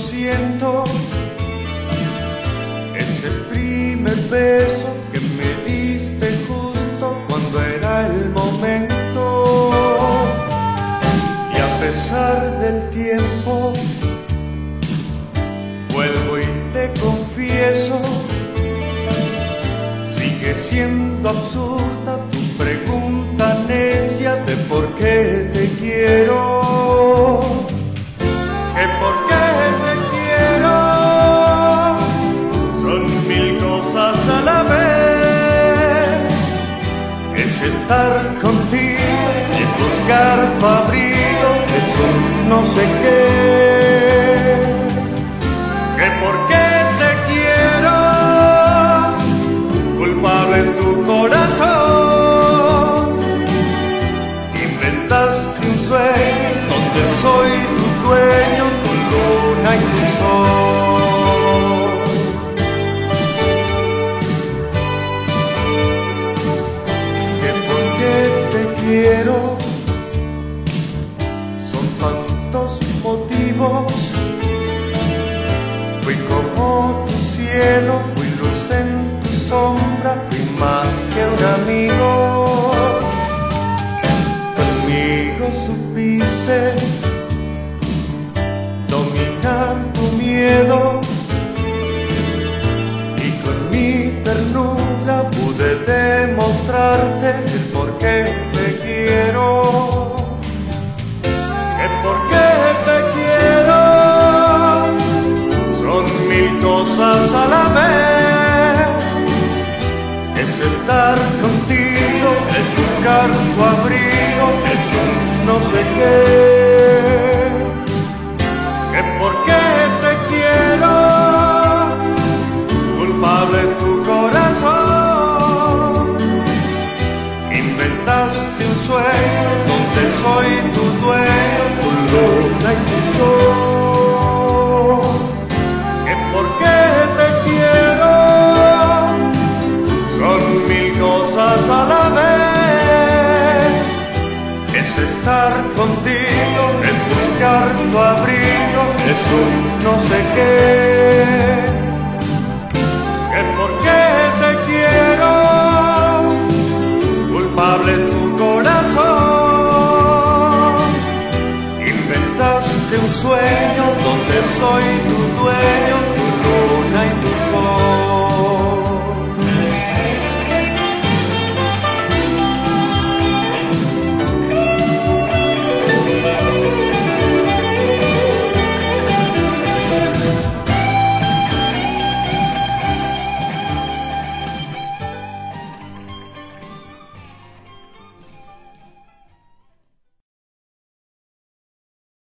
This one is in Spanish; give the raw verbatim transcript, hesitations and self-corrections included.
siento. Ese primer beso que me diste justo cuando era el momento. Y a pesar del tiempo, vuelvo y te confieso, sigue siendo absurda tu pregunta necia de por qué te quiero. Que por qué te quiero son mil cosas a la vez. Es estar contigo, es buscar tu abrigo, es un no sé qué. Que por qué te quiero, culpable es tu corazón. Inventaste un sueño donde soy tu dueño, tu luna y tu sol. Que por qué te quiero son tantos motivos. Fui como tu cielo, fui luz en tu sombra, fui más que un amigo. Conmigo supiste dominar tu miedo y con mi ternura pude demostrarte el por qué te quiero. Que por qué te quiero son mil cosas a la vez. Es estar contigo, es buscar tu abrigo, es un no sé qué. Que por qué te quiero, culpable es tu corazón. Inventaste un sueño donde soy tu dueño, tu luna y tu sol. Que por qué te quiero son mil cosas a la vez. Es estar contigo, es buscar tu abrigo, es un no sé qué. Que por qué te quiero, culpable es tu corazón. Inventaste un sueño donde soy tu